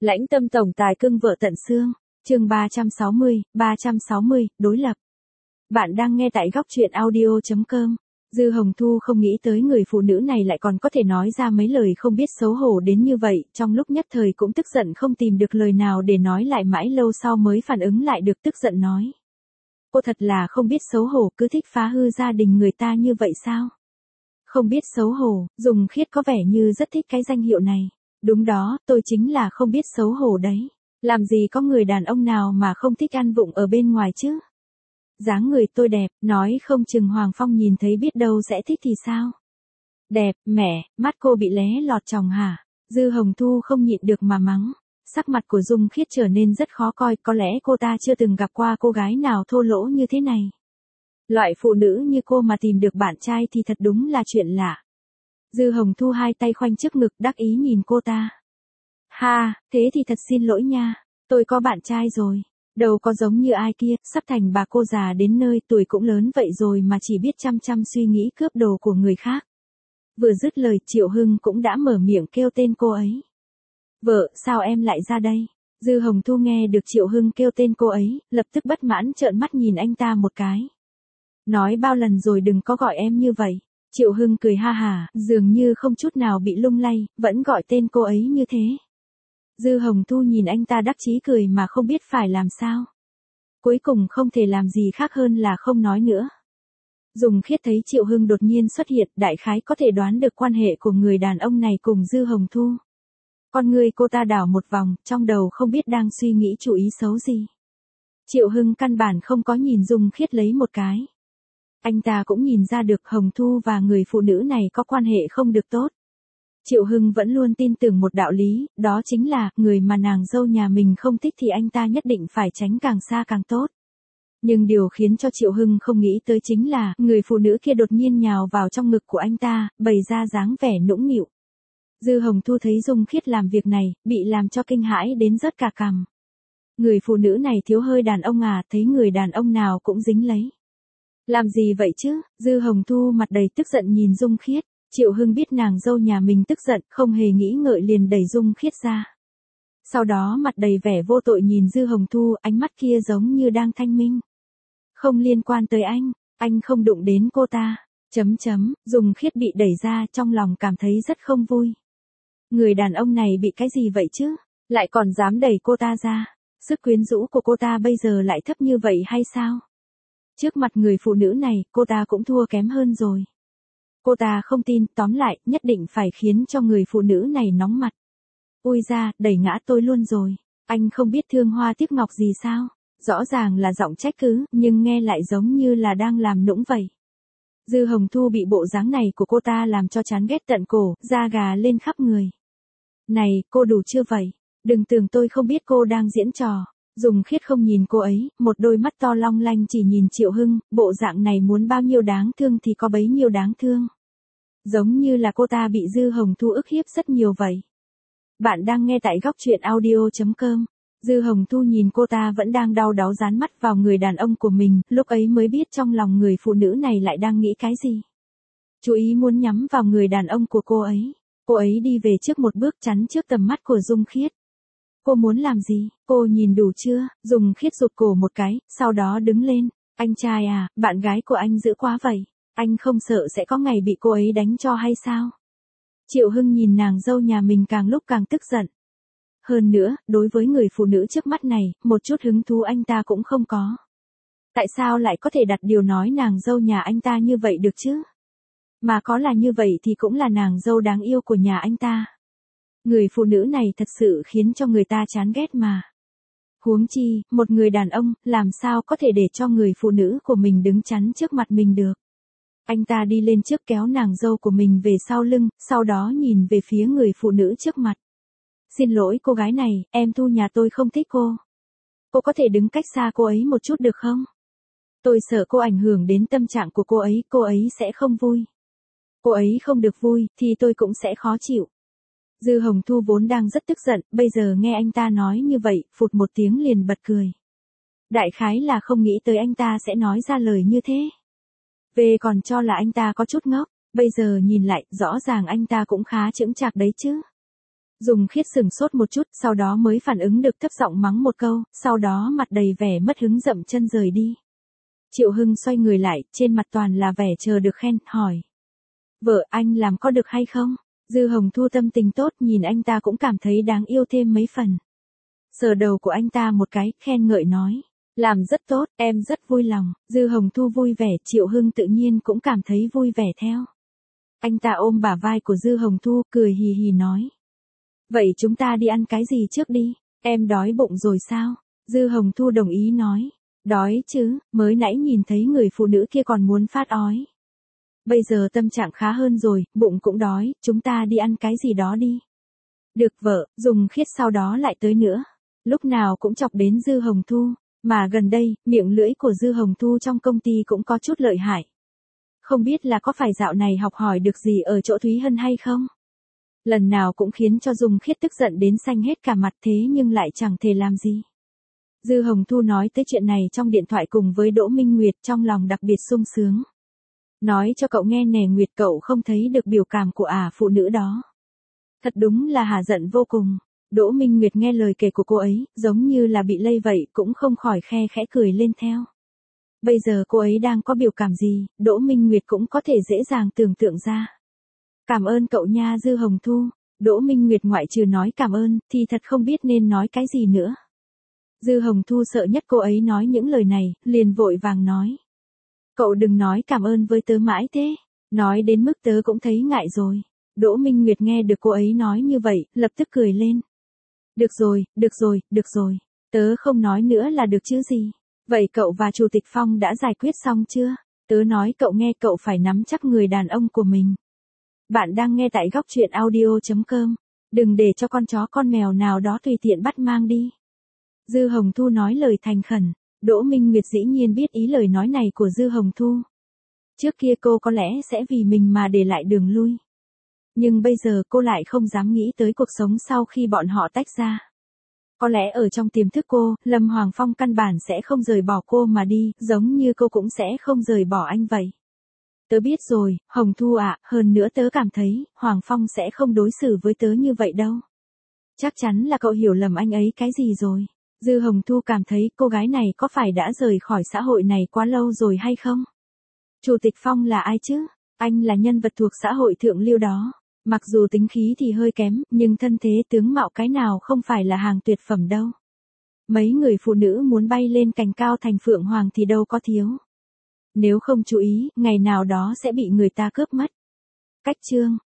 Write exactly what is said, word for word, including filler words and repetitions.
Lãnh tâm tổng tài cưng vợ tận xương, chương ba trăm sáu mươi, ba trăm sáu mươi, đối lập. Bạn đang nghe tại góc truyện audio chấm com. Dư Hồng Thu không nghĩ tới người phụ nữ này lại còn có thể nói ra mấy lời không biết xấu hổ đến như vậy, trong lúc nhất thời cũng tức giận không tìm được lời nào để nói lại, mãi lâu sau mới phản ứng lại được, tức giận nói. Cô thật là không biết xấu hổ, cứ thích phá hư gia đình người ta như vậy sao? Không biết xấu hổ, Dùng Khiết có vẻ như rất thích cái danh hiệu này. Đúng đó, tôi chính là không biết xấu hổ đấy. Làm gì có người đàn ông nào mà không thích ăn vụng ở bên ngoài chứ? Dáng người tôi đẹp, nói không chừng Hoàng Phong nhìn thấy biết đâu sẽ thích thì sao? Đẹp, mẹ, mắt cô bị lé lọt tròng hả? Dư Hồng Thu không nhịn được mà mắng. Sắc mặt của Dung Khiết trở nên rất khó coi, có lẽ cô ta chưa từng gặp qua cô gái nào thô lỗ như thế này. Loại phụ nữ như cô mà tìm được bạn trai thì thật đúng là chuyện lạ. Dư Hồng Thu hai tay khoanh trước ngực đắc ý nhìn cô ta. Ha, thế thì thật xin lỗi nha, tôi có bạn trai rồi. Đâu có giống như ai kia, sắp thành bà cô già đến nơi, tuổi cũng lớn vậy rồi mà chỉ biết chăm chăm suy nghĩ cướp đồ của người khác. Vừa dứt lời, Triệu Hưng cũng đã mở miệng kêu tên cô ấy. Vợ, sao em lại ra đây? Dư Hồng Thu nghe được Triệu Hưng kêu tên cô ấy, lập tức bất mãn trợn mắt nhìn anh ta một cái. Nói bao lần rồi đừng có gọi em như vậy. Triệu Hưng cười ha hả, dường như không chút nào bị lung lay, vẫn gọi tên cô ấy như thế. Dư Hồng Thu nhìn anh ta đắc chí cười mà không biết phải làm sao. Cuối cùng không thể làm gì khác hơn là không nói nữa. Dung Khiết thấy Triệu Hưng đột nhiên xuất hiện, đại khái có thể đoán được quan hệ của người đàn ông này cùng Dư Hồng Thu. Con người cô ta đảo một vòng, trong đầu không biết đang suy nghĩ chủ ý xấu gì. Triệu Hưng căn bản không có nhìn Dung Khiết lấy một cái. Anh ta cũng nhìn ra được Hồng Thu và người phụ nữ này có quan hệ không được tốt. Triệu Hưng vẫn luôn tin tưởng một đạo lý, đó chính là, người mà nàng dâu nhà mình không thích thì anh ta nhất định phải tránh càng xa càng tốt. Nhưng điều khiến cho Triệu Hưng không nghĩ tới chính là, người phụ nữ kia đột nhiên nhào vào trong ngực của anh ta, bày ra dáng vẻ nũng nịu. Dư Hồng Thu thấy Dung Khiết làm việc này, bị làm cho kinh hãi đến rớt cả cằm. Người phụ nữ này thiếu hơi đàn ông à, thấy người đàn ông nào cũng dính lấy. Làm gì vậy chứ? Dư Hồng Thu mặt đầy tức giận nhìn Dung Khiết. Triệu Hưng biết nàng dâu nhà mình tức giận, không hề nghĩ ngợi liền đẩy Dung Khiết ra. Sau đó mặt đầy vẻ vô tội nhìn Dư Hồng Thu, ánh mắt kia giống như đang thanh minh. Không liên quan tới anh, anh không đụng đến cô ta. Chấm chấm, Dung Khiết bị đẩy ra, trong lòng cảm thấy rất không vui. Người đàn ông này bị cái gì vậy chứ? Lại còn dám đẩy cô ta ra. Sức quyến rũ của cô ta bây giờ lại thấp như vậy hay sao? Trước mặt người phụ nữ này, cô ta cũng thua kém hơn rồi. Cô ta không tin, tóm lại, nhất định phải khiến cho người phụ nữ này nóng mặt. Ui ra, đẩy ngã tôi luôn rồi. Anh không biết thương hoa tiếc ngọc gì sao? Rõ ràng là giọng trách cứ, nhưng nghe lại giống như là đang làm nũng vậy. Dư Hồng Thu bị bộ dáng này của cô ta làm cho chán ghét tận cổ, da gà lên khắp người. Này, cô đủ chưa vậy? Đừng tưởng tôi không biết cô đang diễn trò. Dung Khiết không nhìn cô ấy, một đôi mắt to long lanh chỉ nhìn Triệu Hưng, bộ dạng này muốn bao nhiêu đáng thương thì có bấy nhiêu đáng thương. Giống như là cô ta bị Dư Hồng Thu ức hiếp rất nhiều vậy. Bạn đang nghe tại góc truyện audio chấm com. Dư Hồng Thu nhìn cô ta vẫn đang đau đáu dán mắt vào người đàn ông của mình, lúc ấy mới biết trong lòng người phụ nữ này lại đang nghĩ cái gì. Chú ý muốn nhắm vào người đàn ông của cô ấy. Cô ấy đi về trước một bước chắn trước tầm mắt của Dung Khiết. Cô muốn làm gì? Cô nhìn đủ chưa? Dung Khiết rụt cổ một cái, sau đó đứng lên. Anh trai à, bạn gái của anh dữ quá vậy. Anh không sợ sẽ có ngày bị cô ấy đánh cho hay sao? Triệu Hưng nhìn nàng dâu nhà mình càng lúc càng tức giận. Hơn nữa, đối với người phụ nữ trước mắt này, một chút hứng thú anh ta cũng không có. Tại sao lại có thể đặt điều nói nàng dâu nhà anh ta như vậy được chứ? Mà có là như vậy thì cũng là nàng dâu đáng yêu của nhà anh ta. Người phụ nữ này thật sự khiến cho người ta chán ghét mà. Huống chi, một người đàn ông, làm sao có thể để cho người phụ nữ của mình đứng chắn trước mặt mình được. Anh ta đi lên trước kéo nàng dâu của mình về sau lưng, sau đó nhìn về phía người phụ nữ trước mặt. Xin lỗi cô gái này, em Thu nhà tôi không thích cô. Cô có thể đứng cách xa cô ấy một chút được không? Tôi sợ cô ảnh hưởng đến tâm trạng của cô ấy, cô ấy sẽ không vui. Cô ấy không được vui, thì tôi cũng sẽ khó chịu. Dư Hồng Thu vốn đang rất tức giận, bây giờ nghe anh ta nói như vậy, phụt một tiếng liền bật cười. Đại khái là không nghĩ tới anh ta sẽ nói ra lời như thế. Về còn cho là anh ta có chút ngốc, bây giờ nhìn lại, rõ ràng anh ta cũng khá chững chạc đấy chứ. Dùng Khiết sửng sốt một chút, sau đó mới phản ứng được thấp giọng mắng một câu, sau đó mặt đầy vẻ mất hứng dậm chân rời đi. Triệu Hưng xoay người lại, trên mặt toàn là vẻ chờ được khen, hỏi. Vợ anh làm có được hay không? Dư Hồng Thu tâm tình tốt, nhìn anh ta cũng cảm thấy đáng yêu thêm mấy phần. Sờ đầu của anh ta một cái, khen ngợi nói. Làm rất tốt, em rất vui lòng. Dư Hồng Thu vui vẻ, Triệu Hưng tự nhiên cũng cảm thấy vui vẻ theo. Anh ta ôm bả vai của Dư Hồng Thu, cười hì hì nói. Vậy chúng ta đi ăn cái gì trước đi? Em đói bụng rồi sao? Dư Hồng Thu đồng ý nói. Đói chứ, mới nãy nhìn thấy người phụ nữ kia còn muốn phát ói. Bây giờ tâm trạng khá hơn rồi, bụng cũng đói, chúng ta đi ăn cái gì đó đi. Được vợ, Dùng Khiết sau đó lại tới nữa. Lúc nào cũng chọc đến Dư Hồng Thu, mà gần đây, miệng lưỡi của Dư Hồng Thu trong công ty cũng có chút lợi hại. Không biết là có phải dạo này học hỏi được gì ở chỗ Thúy Hân hay không? Lần nào cũng khiến cho Dùng Khiết tức giận đến xanh hết cả mặt thế nhưng lại chẳng thể làm gì. Dư Hồng Thu nói tới chuyện này trong điện thoại cùng với Đỗ Minh Nguyệt trong lòng đặc biệt sung sướng. Nói cho cậu nghe nè Nguyệt, cậu không thấy được biểu cảm của ả phụ nữ đó. Thật đúng là hả giận vô cùng. Đỗ Minh Nguyệt nghe lời kể của cô ấy, giống như là bị lây vậy, cũng không khỏi khe khẽ cười lên theo. Bây giờ cô ấy đang có biểu cảm gì, Đỗ Minh Nguyệt cũng có thể dễ dàng tưởng tượng ra. Cảm ơn cậu nha Dư Hồng Thu. Đỗ Minh Nguyệt ngoại trừ nói cảm ơn, thì thật không biết nên nói cái gì nữa. Dư Hồng Thu sợ nhất cô ấy nói những lời này, liền vội vàng nói. Cậu đừng nói cảm ơn với tớ mãi thế, nói đến mức tớ cũng thấy ngại rồi. Đỗ Minh Nguyệt nghe được cô ấy nói như vậy, lập tức cười lên. Được rồi, được rồi, được rồi, tớ không nói nữa là được chứ gì. Vậy cậu và Chủ tịch Phong đã giải quyết xong chưa? Tớ nói cậu nghe, cậu phải nắm chắc người đàn ông của mình. Bạn đang nghe tại góc truyện audio chấm com. Đừng để cho con chó con mèo nào đó tùy tiện bắt mang đi. Dư Hồng Thu nói lời thành khẩn. Đỗ Minh Nguyệt dĩ nhiên biết ý lời nói này của Dư Hồng Thu. Trước kia cô có lẽ sẽ vì mình mà để lại đường lui. Nhưng bây giờ cô lại không dám nghĩ tới cuộc sống sau khi bọn họ tách ra. Có lẽ ở trong tiềm thức cô, Lâm Hoàng Phong căn bản sẽ không rời bỏ cô mà đi, giống như cô cũng sẽ không rời bỏ anh vậy. Tớ biết rồi, Hồng Thu ạ, hơn nữa tớ cảm thấy, Hoàng Phong sẽ không đối xử với tớ như vậy đâu. Chắc chắn là cậu hiểu lầm anh ấy cái gì rồi. Dư Hồng Thu cảm thấy cô gái này có phải đã rời khỏi xã hội này quá lâu rồi hay không? Chủ tịch Phong là ai chứ? Anh là nhân vật thuộc xã hội thượng lưu đó. Mặc dù tính khí thì hơi kém, nhưng thân thế tướng mạo cái nào không phải là hàng tuyệt phẩm đâu. Mấy người phụ nữ muốn bay lên cành cao thành phượng hoàng thì đâu có thiếu. Nếu không chú ý, ngày nào đó sẽ bị người ta cướp mất. Cách chương